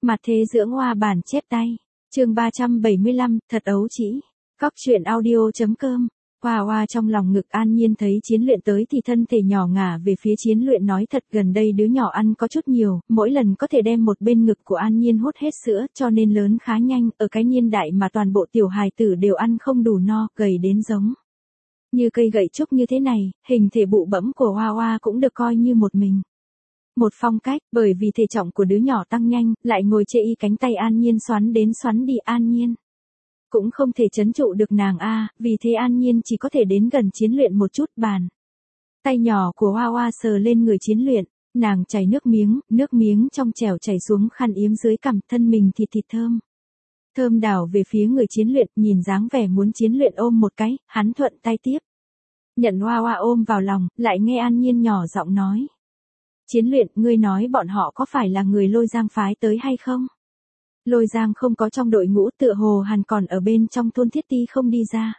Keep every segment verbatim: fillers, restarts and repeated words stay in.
Mặt thế dưỡng hoa bản chép tay. Chương ba trăm bảy mươi lăm, thật ấu trĩ. Cóc truyện audio chấm com. Hoa hoa trong lòng ngực An Nhiên thấy Chiến Luyện tới thì thân thể nhỏ ngả về phía Chiến Luyện nói thật gần đây đứa nhỏ ăn có chút nhiều, mỗi lần có thể đem một bên ngực của An Nhiên hút hết sữa cho nên lớn khá nhanh, ở cái niên đại mà toàn bộ tiểu hài tử đều ăn không đủ no, gầy đến giống như cây gậy trúc như thế này, hình thể bụ bẫm của Hoa Hoa cũng được coi như một mình. Một phong cách, bởi vì thể trọng của đứa nhỏ tăng nhanh, lại ngồi chê y cánh tay An Nhiên xoắn đến xoắn đi An Nhiên. Cũng không thể trấn trụ được nàng a, vì thế An Nhiên chỉ có thể đến gần Chiến Luyện một chút bàn. Tay nhỏ của Hoa Hoa sờ lên người Chiến Luyện, nàng chảy nước miếng, nước miếng trong trẻo chảy xuống khăn yếm dưới cằm, thân mình thịt thịt thơm. Thơm đảo về phía người Chiến Luyện, nhìn dáng vẻ muốn Chiến Luyện ôm một cái, hắn thuận tay tiếp. Nhận Hoa Hoa ôm vào lòng, lại nghe An Nhiên nhỏ giọng nói. Chiến Luyện, ngươi nói bọn họ có phải là người Lôi Giang phái tới hay không? Lôi Giang không có trong đội ngũ, tựa hồ hẳn còn ở bên trong thôn Thiết Ti không đi ra.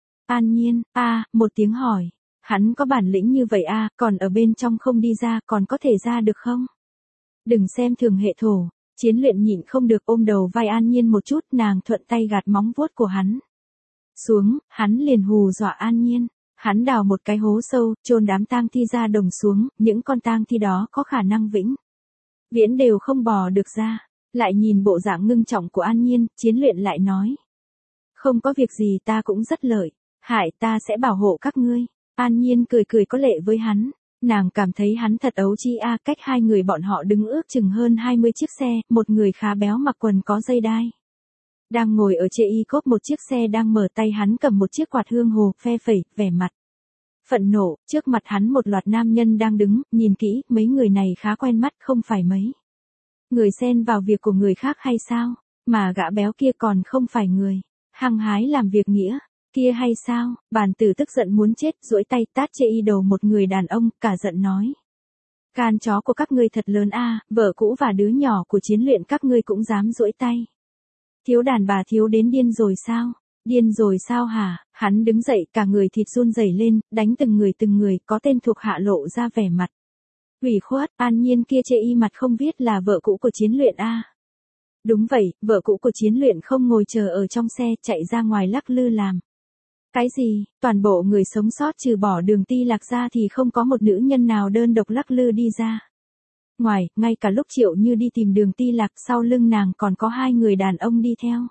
An Nhiên, a, à, một tiếng hỏi. Hắn có bản lĩnh như vậy a, à, còn ở bên trong không đi ra, còn có thể ra được không? Đừng xem thường hệ thổ. Chiến Luyện nhịn không được ôm đầu vai An Nhiên một chút, nàng thuận tay gạt móng vuốt của hắn xuống, hắn liền hù dọa An Nhiên. Hắn đào một cái hố sâu, chôn đám tang thi ra đồng xuống, những con tang thi đó có khả năng vĩnh viễn đều không bò được ra. Lại nhìn bộ dạng ngưng trọng của An Nhiên, Chiến Luyện lại nói. Không có việc gì, ta cũng rất lợi. Hại, ta sẽ bảo hộ các ngươi. An Nhiên cười cười có lệ với hắn. Nàng cảm thấy hắn thật ấu trĩ a, cách hai người bọn họ đứng ước chừng hơn hai mươi chiếc xe, một người khá béo mặc quần có dây đai. Đang ngồi ở chê y cốp một chiếc xe đang mở tay hắn cầm một chiếc quạt hương hồ, phe phẩy, vẻ mặt phẫn nộ, trước mặt hắn một loạt nam nhân đang đứng, nhìn kỹ, mấy người này khá quen mắt, không phải mấy người xen vào việc của người khác hay sao, mà gã béo kia còn không phải người hăng hái làm việc nghĩa kia hay sao? Bàn tử tức giận muốn chết, duỗi tay tát chê y đầu một người đàn ông, cả giận nói. Can chó của các ngươi thật lớn a, vợ cũ và đứa nhỏ của Chiến Luyện các ngươi cũng dám duỗi tay. Thiếu đàn bà thiếu đến điên rồi sao? Điên rồi sao hả? Hắn đứng dậy, cả người thịt run rẩy lên, đánh từng người từng người, có tên thuộc hạ lộ ra vẻ mặt ủy khuất. An Nhiên kia chê y mặt không biết là vợ cũ của Chiến Luyện a. Đúng vậy, vợ cũ của Chiến Luyện không ngồi chờ ở trong xe, chạy ra ngoài lắc lư làm. Cái gì? Toàn bộ người sống sót trừ bỏ Đường Ti Lạc ra thì không có một nữ nhân nào đơn độc lắc lư đi ra ngoài, ngay cả lúc Triệu Như đi tìm Đường Ti Lạc, sau lưng nàng còn có hai người đàn ông đi theo.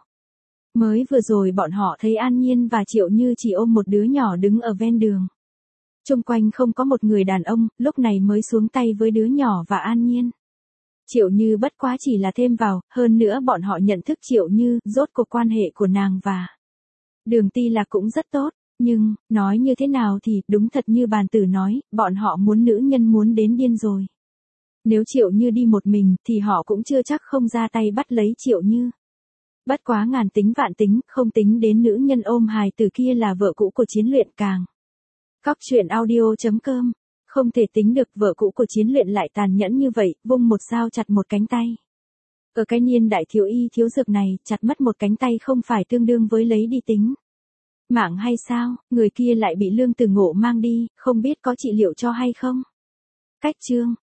Mới vừa rồi bọn họ thấy An Nhiên và Triệu Như chỉ ôm một đứa nhỏ đứng ở ven đường. Xung quanh không có một người đàn ông, lúc này mới xuống tay với đứa nhỏ và An Nhiên. Triệu Như bất quá chỉ là thêm vào, hơn nữa bọn họ nhận thức Triệu Như, rốt cuộc quan hệ của nàng và Đường Ti Lạc cũng rất tốt, nhưng, nói như thế nào thì, đúng thật như bàn tử nói, bọn họ muốn nữ nhân muốn đến điên rồi. Nếu Triệu Như đi một mình, thì họ cũng chưa chắc không ra tay bắt lấy Triệu Như. Bất quá ngàn tính vạn tính, không tính đến nữ nhân ôm hài tử kia là vợ cũ của Chiến Luyện càng. Cóc truyện audio chấm com. Không thể tính được vợ cũ của Chiến Luyện lại tàn nhẫn như vậy, vung một dao chặt một cánh tay. Ở cái niên đại thiếu y thiếu dược này, chặt mất một cánh tay không phải tương đương với lấy đi tính mạng hay sao? Người kia lại bị Lương Từ Ngộ mang đi, không biết có trị liệu cho hay không? Cách chương